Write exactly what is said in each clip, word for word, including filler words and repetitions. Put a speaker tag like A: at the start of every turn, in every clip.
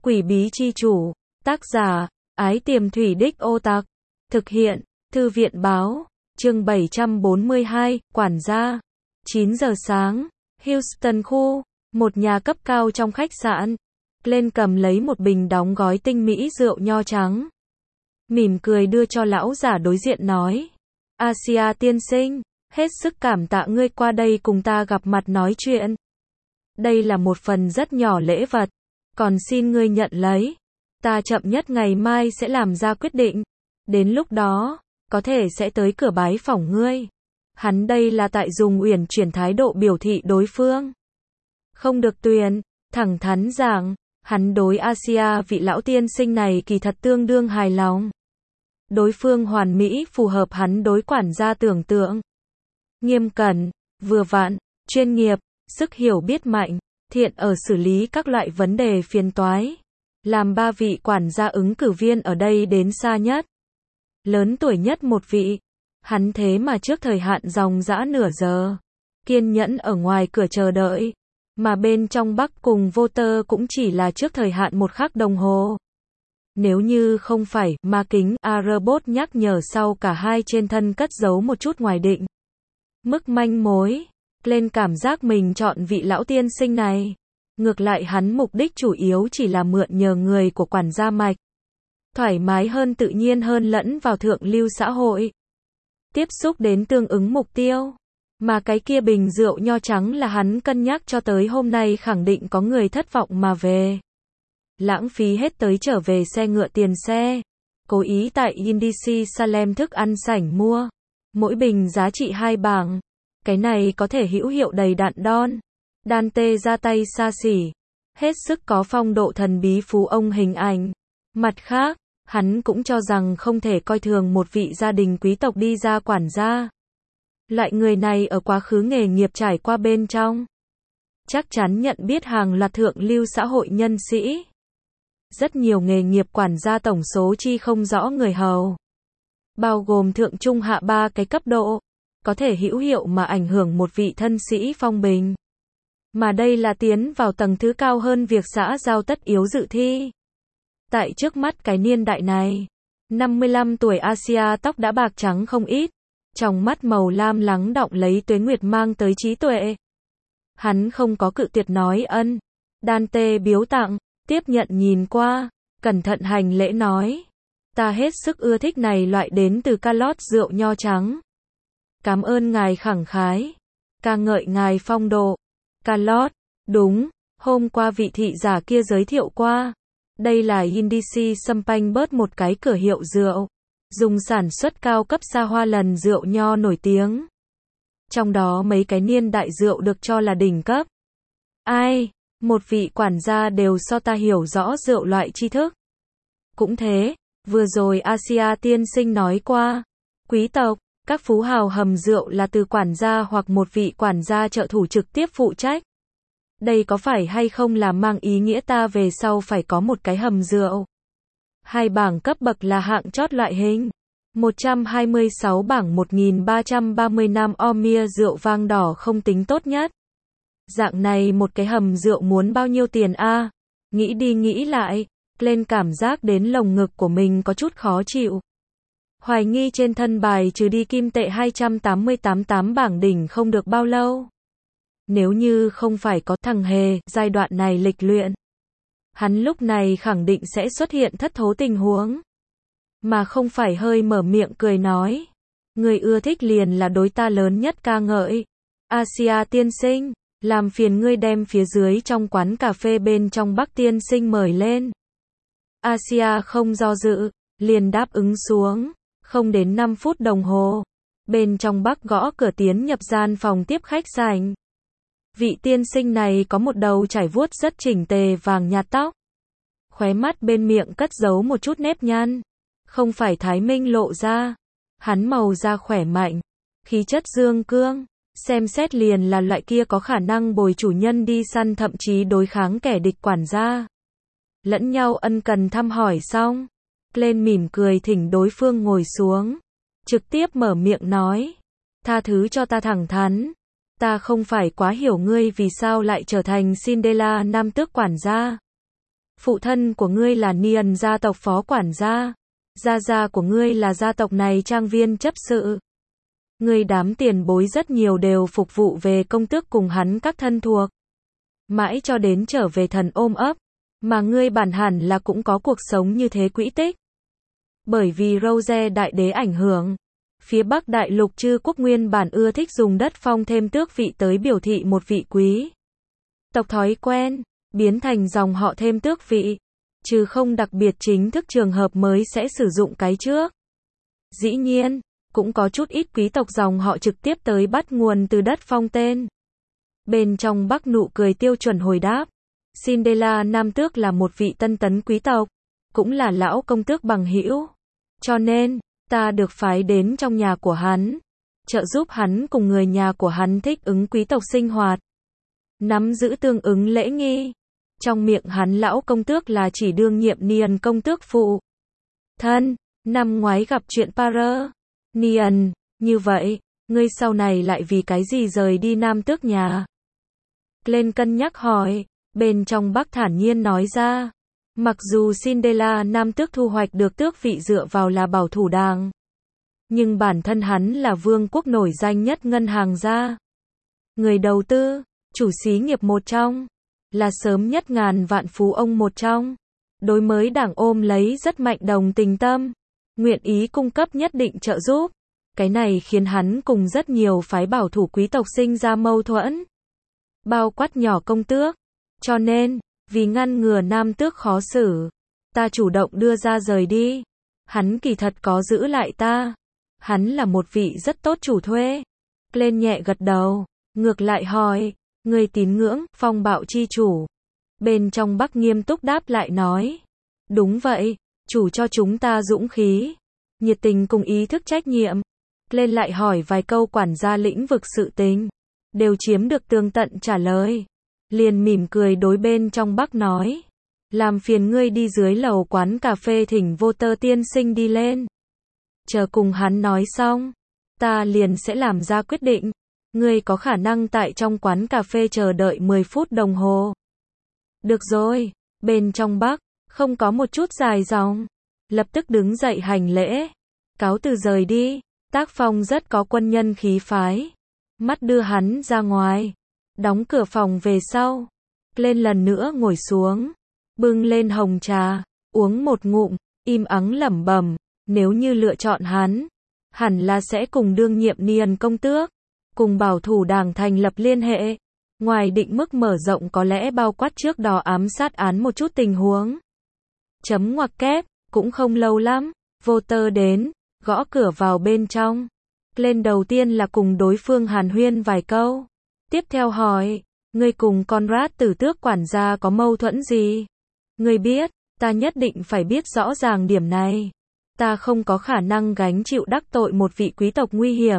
A: Quỷ bí chi chủ, tác giả, Ái Tiềm Thủy Đích Ô Tặc, thực hiện, Thư viện báo, chương bảy trăm bốn mươi hai, quản gia. chín giờ sáng, Houston khu, một nhà cấp cao trong khách sạn. Glenn cầm lấy một bình đóng gói tinh mỹ rượu nho trắng. Mỉm cười đưa cho lão giả đối diện nói. Asia tiên sinh, hết sức cảm tạ ngươi qua đây cùng ta gặp mặt nói chuyện. Đây là một phần rất nhỏ lễ vật, còn xin ngươi nhận lấy. Ta chậm nhất ngày mai sẽ làm ra quyết định. Đến lúc đó, có thể sẽ tới cửa bái phỏng ngươi. Hắn đây là tại dùng uyển chuyển thái độ biểu thị đối phương. Không được tuyền, thẳng thắn rằng, hắn đối Asia vị lão tiên sinh này kỳ thật tương đương hài lòng. Đối phương hoàn mỹ phù hợp hắn đối quản gia tưởng tượng. Nghiêm cẩn, vừa vặn, chuyên nghiệp, sức hiểu biết mạnh, thiện ở xử lý các loại vấn đề phiền toái. Làm ba vị quản gia ứng cử viên ở đây đến xa nhất. Lớn tuổi nhất một vị. Hắn thế mà trước thời hạn dòng dã nửa giờ. Kiên nhẫn ở ngoài cửa chờ đợi. Mà bên trong Bắc cùng voter cũng chỉ là trước thời hạn một khắc đồng hồ. Nếu như không phải, ma kính, A-robot nhắc nhở sau cả hai trên thân cất giấu một chút ngoài định. Mức manh mối. Lên cảm giác mình chọn vị lão tiên sinh này. Ngược lại hắn mục đích chủ yếu chỉ là mượn nhờ người của quản gia mạch. Thoải mái hơn tự nhiên hơn lẫn vào thượng lưu xã hội. Tiếp xúc đến tương ứng mục tiêu. Mà cái kia bình rượu nho trắng là hắn cân nhắc cho tới hôm nay khẳng định có người thất vọng mà về. Lãng phí hết tới trở về xe ngựa tiền xe. Cố ý tại Indici Salem thức ăn sảnh mua. Mỗi bình giá trị hai bảng. Cái này có thể hữu hiệu đầy đặn đon. Dante ra tay xa xỉ. Hết sức có phong độ thần bí phú ông hình ảnh. Mặt khác, hắn cũng cho rằng không thể coi thường một vị gia đình quý tộc đi ra quản gia. Loại người này ở quá khứ nghề nghiệp trải qua bên trong. Chắc chắn nhận biết hàng loạt thượng lưu xã hội nhân sĩ. Rất nhiều nghề nghiệp quản gia tổng số chi không rõ người hầu. Bao gồm thượng trung hạ ba cái cấp độ. Có thể hữu hiệu mà ảnh hưởng một vị thân sĩ phong bình. Mà đây là tiến vào tầng thứ cao hơn việc xã giao tất yếu dự thi. Tại trước mắt cái niên đại này, năm mươi lăm tuổi Asia tóc đã bạc trắng không ít, trong mắt màu lam lắng đọng lấy tuế nguyệt mang tới trí tuệ. Hắn không có cự tuyệt nói ân. Dante biếu tặng, tiếp nhận nhìn qua, cẩn thận hành lễ nói. Ta hết sức ưa thích này loại đến từ Calot rượu nho trắng. Cảm ơn ngài khẳng khái. Ca ngợi ngài phong độ. Calot, đúng, hôm qua vị thị giả kia giới thiệu qua. Đây là Indici Champagne bớt một cái cửa hiệu rượu. Dùng sản xuất cao cấp xa hoa lần rượu nho nổi tiếng. Trong đó mấy cái niên đại rượu được cho là đỉnh cấp. Ai, một vị quản gia đều so ta hiểu rõ rượu loại tri thức. Cũng thế, vừa rồi Asia tiên sinh nói qua. Quý tộc, các phú hào hầm rượu là từ quản gia hoặc một vị quản gia trợ thủ trực tiếp phụ trách. Đây có phải hay không là mang ý nghĩa ta về sau phải có một cái hầm rượu? Hai bảng cấp bậc là hạng chót loại hình. một trăm hai mươi sáu bảng một nghìn ba trăm ba mươi năm Omia rượu vang đỏ không tính tốt nhất. Dạng này một cái hầm rượu muốn bao nhiêu tiền a? Nghĩ đi nghĩ lại, lên cảm giác đến lồng ngực của mình có chút khó chịu. Hoài nghi trên thân bài trừ đi kim tệ hai trăm tám mươi tám tám bảng đỉnh không được bao lâu. Nếu như không phải có thằng hề, giai đoạn này lịch luyện. Hắn lúc này khẳng định sẽ xuất hiện thất thố tình huống. Mà không phải hơi mở miệng cười nói. Người ưa thích liền là đối ta lớn nhất ca ngợi. Asia tiên sinh, làm phiền ngươi đem phía dưới trong quán cà phê bên trong Bắc tiên sinh mời lên. Asia không do dự, liền đáp ứng xuống. Không đến năm phút đồng hồ. Bên trong Bắc gõ cửa tiến nhập gian phòng tiếp khách sảnh. Vị tiên sinh này có một đầu trải vuốt rất chỉnh tề vàng nhạt tóc. Khóe mắt bên miệng cất giấu một chút nếp nhăn. Không phải Thái Minh lộ ra. Hắn màu da khỏe mạnh. Khí chất dương cương. Xem xét liền là loại kia có khả năng bồi chủ nhân đi săn thậm chí đối kháng kẻ địch quản gia. Lẫn nhau ân cần thăm hỏi xong. Lên mỉm cười thỉnh đối phương ngồi xuống. Trực tiếp mở miệng nói. Tha thứ cho ta thẳng thắn. Ta không phải quá hiểu ngươi vì sao lại trở thành Cinderella nam tước quản gia. Phụ thân của ngươi là Niên gia tộc phó quản gia. Gia gia của ngươi là gia tộc này trang viên chấp sự. Ngươi đám tiền bối rất nhiều đều phục vụ về công tước cùng hắn các thân thuộc. Mãi cho đến trở về thần ôm ấp. Mà ngươi bản hẳn là cũng có cuộc sống như thế quỹ tích. Bởi vì Rose đại đế ảnh hưởng. Phía Bắc đại lục chư quốc nguyên bản ưa thích dùng đất phong thêm tước vị tới biểu thị một vị quý tộc thói quen, biến thành dòng họ thêm tước vị, trừ không đặc biệt chính thức trường hợp mới sẽ sử dụng cái trước. Dĩ nhiên, cũng có chút ít quý tộc dòng họ trực tiếp tới bắt nguồn từ đất phong tên. Bên trong Bắc nụ cười tiêu chuẩn hồi đáp, Cinderella nam tước là một vị tân tấn quý tộc, cũng là lão công tước bằng hữu. Cho nên, ta được phái đến trong nhà của hắn, trợ giúp hắn cùng người nhà của hắn thích ứng quý tộc sinh hoạt, nắm giữ tương ứng lễ nghi. Trong miệng hắn lão công tước là chỉ đương nhiệm Niên công tước phụ thân, năm ngoái gặp chuyện Para. Niên, như vậy, ngươi sau này lại vì cái gì rời đi nam tước nhà? Lên cân nhắc hỏi, bên trong Bắc thản nhiên nói ra. Mặc dù Cinderella nam tước thu hoạch được tước vị dựa vào là bảo thủ đảng, nhưng bản thân hắn là vương quốc nổi danh nhất ngân hàng gia, người đầu tư, chủ xí nghiệp một trong, là sớm nhất ngàn vạn phú ông một trong. Đối mới đảng ôm lấy rất mạnh đồng tình tâm, nguyện ý cung cấp nhất định trợ giúp. Cái này khiến hắn cùng rất nhiều phái bảo thủ quý tộc sinh ra mâu thuẫn, bao quát nhỏ công tước. Cho nên, vì ngăn ngừa nam tước khó xử, ta chủ động đưa ra rời đi. Hắn kỳ thật có giữ lại ta. Hắn là một vị rất tốt chủ thuê. Lên nhẹ gật đầu, ngược lại hỏi, người tín ngưỡng, phong bạo chi chủ. Bên trong Bắc nghiêm túc đáp lại nói, đúng vậy, chủ cho chúng ta dũng khí, nhiệt tình cùng ý thức trách nhiệm. Lên lại hỏi vài câu quản gia lĩnh vực sự tình, đều chiếm được tường tận trả lời. Liền mỉm cười đối bên trong Bắc nói, làm phiền ngươi đi dưới lầu quán cà phê thỉnh vô tơ tiên sinh đi lên. Chờ cùng hắn nói xong, ta liền sẽ làm ra quyết định. Ngươi có khả năng tại trong quán cà phê chờ đợi mười phút đồng hồ. Được rồi, bên trong Bắc, không có một chút dài dòng. Lập tức đứng dậy hành lễ, cáo từ rời đi. Tác phong rất có quân nhân khí phái. Mắt đưa hắn ra ngoài, đóng cửa phòng về sau. Lên lần nữa ngồi xuống, bưng lên hồng trà, uống một ngụm, im ắng lẩm bẩm, nếu như lựa chọn hắn, hẳn là sẽ cùng đương nhiệm Niên công tước, cùng bảo thủ đảng thành lập liên hệ. Ngoài định mức mở rộng có lẽ bao quát trước đó ám sát án một chút tình huống. Chấm ngoặc kép, cũng không lâu lắm, vô tơ đến, gõ cửa vào bên trong. Lên đầu tiên là cùng đối phương hàn huyên vài câu. Tiếp theo hỏi, ngươi cùng Conrad tử tước quản gia có mâu thuẫn gì? Ngươi biết, ta nhất định phải biết rõ ràng điểm này. Ta không có khả năng gánh chịu đắc tội một vị quý tộc nguy hiểm.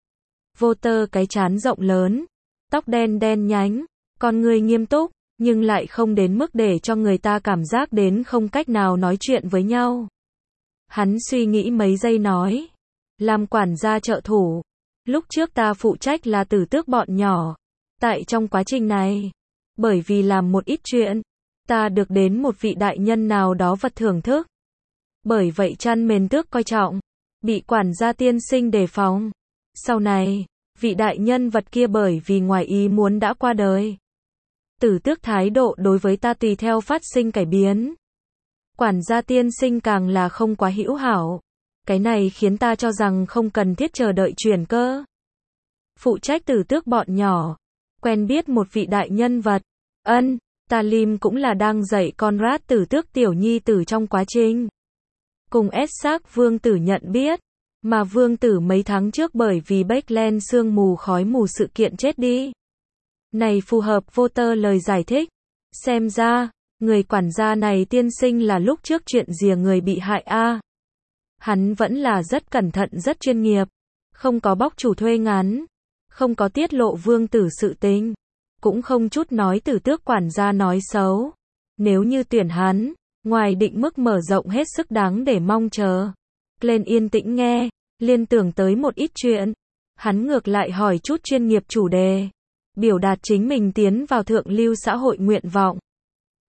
A: Vô tơ cái trán rộng lớn, tóc đen đen nhánh, con người nghiêm túc, nhưng lại không đến mức để cho người ta cảm giác đến không cách nào nói chuyện với nhau. Hắn suy nghĩ mấy giây nói, làm quản gia trợ thủ, lúc trước ta phụ trách là tử tước bọn nhỏ. Tại trong quá trình này, bởi vì làm một ít chuyện, ta được đến một vị đại nhân nào đó vật thưởng thức. Bởi vậy chăn mền tước coi trọng, bị quản gia tiên sinh đề phòng. Sau này, vị đại nhân vật kia bởi vì ngoài ý muốn đã qua đời. Tử tước thái độ đối với ta tùy theo phát sinh cải biến. Quản gia tiên sinh càng là không quá hữu hảo. Cái này khiến ta cho rằng không cần thiết chờ đợi chuyển cơ. Phụ trách tử tước bọn nhỏ, quen biết một vị đại nhân vật. Ân, Talim cũng là đang dạy Conrad tử tước tiểu nhi tử trong quá trình. Cùng Essex vương tử nhận biết, mà vương tử mấy tháng trước bởi vì Backland sương mù khói mù sự kiện chết đi. Này phù hợp vô tơ lời giải thích. Xem ra, người quản gia này tiên sinh là lúc trước chuyện rìa người bị hại a. Hắn vẫn là rất cẩn thận rất chuyên nghiệp, không có bóc chủ thuê ngắn, không có tiết lộ vương tử sự tình, cũng không chút nói tử tước quản gia nói xấu. Nếu như tuyển hắn, ngoài định mức mở rộng hết sức đáng để mong chờ. Lên yên tĩnh nghe, liên tưởng tới một ít chuyện. Hắn ngược lại hỏi chút chuyên nghiệp chủ đề, biểu đạt chính mình tiến vào thượng lưu xã hội nguyện vọng.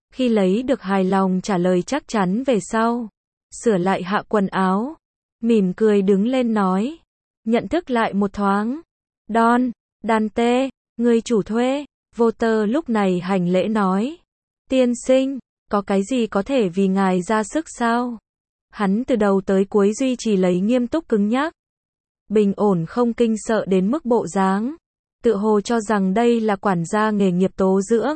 A: Khi lấy được hài lòng trả lời chắc chắn về sau, sửa lại hạ quần áo, mỉm cười đứng lên nói, nhận thức lại một thoáng. Don, Dante, người chủ thuê. Walter lúc này hành lễ nói, tiên sinh, có cái gì có thể vì ngài ra sức sao? Hắn từ đầu tới cuối duy trì lấy nghiêm túc cứng nhắc, bình ổn không kinh sợ đến mức bộ dáng, tự hồ cho rằng đây là quản gia nghề nghiệp tố dưỡng.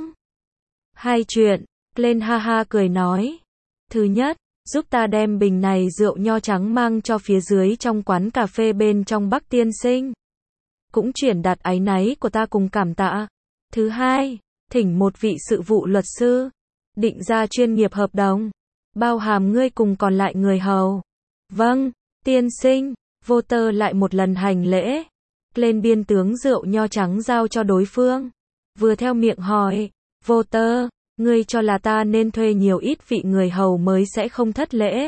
A: Hai chuyện, Glenn ha ha cười nói. Thứ nhất, giúp ta đem bình này rượu nho trắng mang cho phía dưới trong quán cà phê bên trong Bắc tiên sinh. Cũng chuyển đạt áy náy của ta cùng cảm tạ. Thứ hai, thỉnh một vị sự vụ luật sư, định ra chuyên nghiệp hợp đồng, bao hàm ngươi cùng còn lại người hầu. Vâng, tiên sinh. Walter lại một lần hành lễ, lên biên tướng rượu nho trắng giao cho đối phương. Vừa theo miệng hỏi, Walter, ngươi cho là ta nên thuê nhiều ít vị người hầu mới sẽ không thất lễ.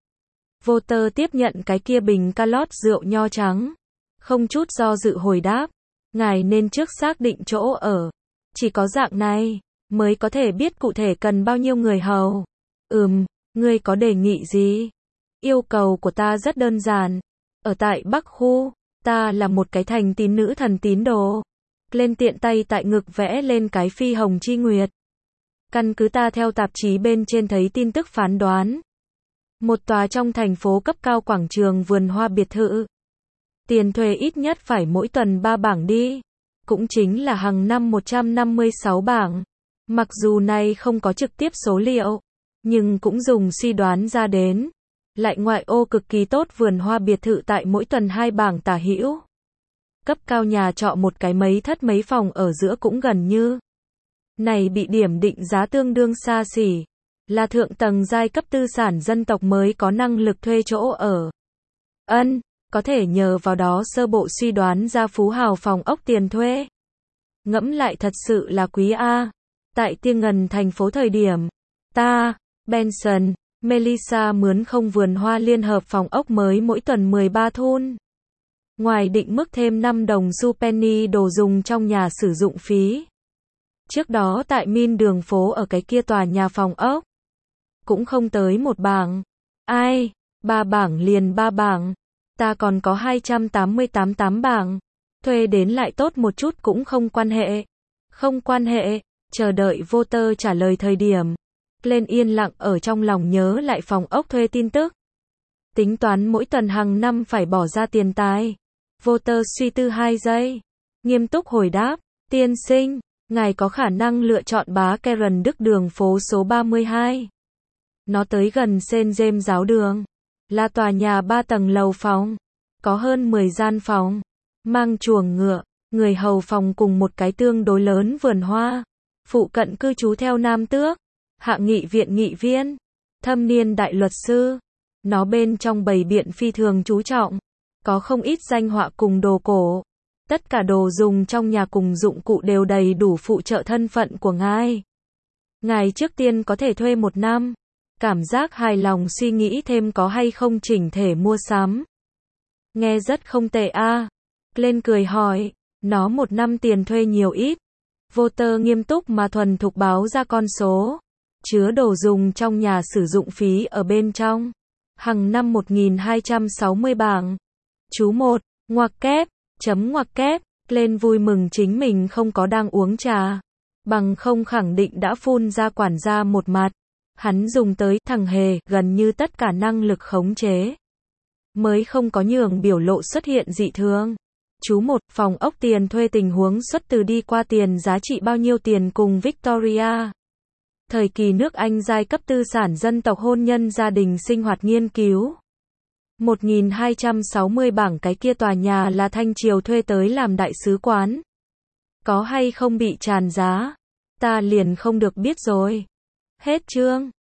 A: Walter tiếp nhận cái kia bình calot rượu nho trắng, không chút do dự hồi đáp, ngài nên trước xác định chỗ ở. Chỉ có dạng này, mới có thể biết cụ thể cần bao nhiêu người hầu. Ừm, ngươi có đề nghị gì? Yêu cầu của ta rất đơn giản. Ở tại Bắc Khu, ta là một cái thành tín nữ thần tín đồ. Lên tiện tay tại ngực vẽ lên cái phi hồng chi nguyệt. Căn cứ ta theo tạp chí bên trên thấy tin tức phán đoán. Một tòa trong thành phố cấp cao quảng trường vườn hoa biệt thự. Tiền thuê ít nhất phải mỗi tuần ba bảng đi. Cũng chính là hàng năm một trăm năm mươi sáu bảng. Mặc dù này không có trực tiếp số liệu, nhưng cũng dùng suy đoán ra đến. Lại ngoại ô cực kỳ tốt vườn hoa biệt thự tại mỗi tuần hai bảng tả hữu. Cấp cao nhà trọ một cái mấy thất mấy phòng ở giữa cũng gần như. Này bị điểm định giá tương đương xa xỉ. Là thượng tầng giai cấp tư sản dân tộc mới có năng lực thuê chỗ ở. Ân, có thể nhờ vào đó sơ bộ suy đoán ra phú hào phòng ốc tiền thuê. Ngẫm lại thật sự là quý a. Tại Tiên Ngần thành phố thời điểm, ta, Benson, Melissa mướn không vườn hoa liên hợp phòng ốc mới mỗi tuần mười ba thun. Ngoài định mức thêm năm đồng xu penny đồ dùng trong nhà sử dụng phí. Trước đó tại Min đường phố ở cái kia tòa nhà phòng ốc, cũng không tới một bảng. Ai, ba bảng liền ba bảng. Ta còn có hai trăm tám mươi tám tám bảng. Thuê đến lại tốt một chút cũng không quan hệ. Không quan hệ, chờ đợi Walter trả lời thời điểm. Lên yên lặng ở trong lòng nhớ lại phòng ốc thuê tin tức. Tính toán mỗi tuần hàng năm phải bỏ ra tiền tài. Walter suy tư hai giây. Nghiêm túc hồi đáp, tiên sinh, ngài có khả năng lựa chọn bá Karen Đức đường phố số ba mươi hai. Nó tới gần Saint James giáo đường. Là tòa nhà ba tầng lầu phòng. Có hơn mười gian phòng. Mang chuồng ngựa, người hầu phòng cùng một cái tương đối lớn vườn hoa. Phụ cận cư trú theo nam tước. Hạ nghị viện nghị viên. Thâm niên đại luật sư. Nó bên trong bày biện phi thường chú trọng. Có không ít danh họa cùng đồ cổ. Tất cả đồ dùng trong nhà cùng dụng cụ đều đầy đủ phụ trợ thân phận của ngài. Ngài trước tiên có thể thuê một năm. Cảm giác hài lòng suy nghĩ thêm có hay không chỉnh thể mua sắm. Nghe rất không tệ a. Lên cười hỏi, nó một năm tiền thuê nhiều ít. Walter nghiêm túc mà thuần thục báo ra con số. Chứa đồ dùng trong nhà sử dụng phí ở bên trong. Hằng năm một nghìn hai trăm sáu mươi bảng. Chú một, ngoặc kép, chấm ngoặc kép. Lên vui mừng chính mình không có đang uống trà. Bằng không khẳng định đã phun ra quản gia một mặt. Hắn dùng tới thằng hề gần như tất cả năng lực khống chế. Mới không có nhường biểu lộ xuất hiện dị thường. Chú một, phòng ốc tiền thuê tình huống xuất từ đi qua tiền giá trị bao nhiêu tiền cùng Victoria. Thời kỳ nước Anh giai cấp tư sản dân tộc hôn nhân gia đình sinh hoạt nghiên cứu. một nghìn hai trăm sáu mươi bảng cái kia tòa nhà là Thanh Triều thuê tới làm đại sứ quán. Có hay không bị tràn giá? Ta liền không được biết rồi. Hết chương.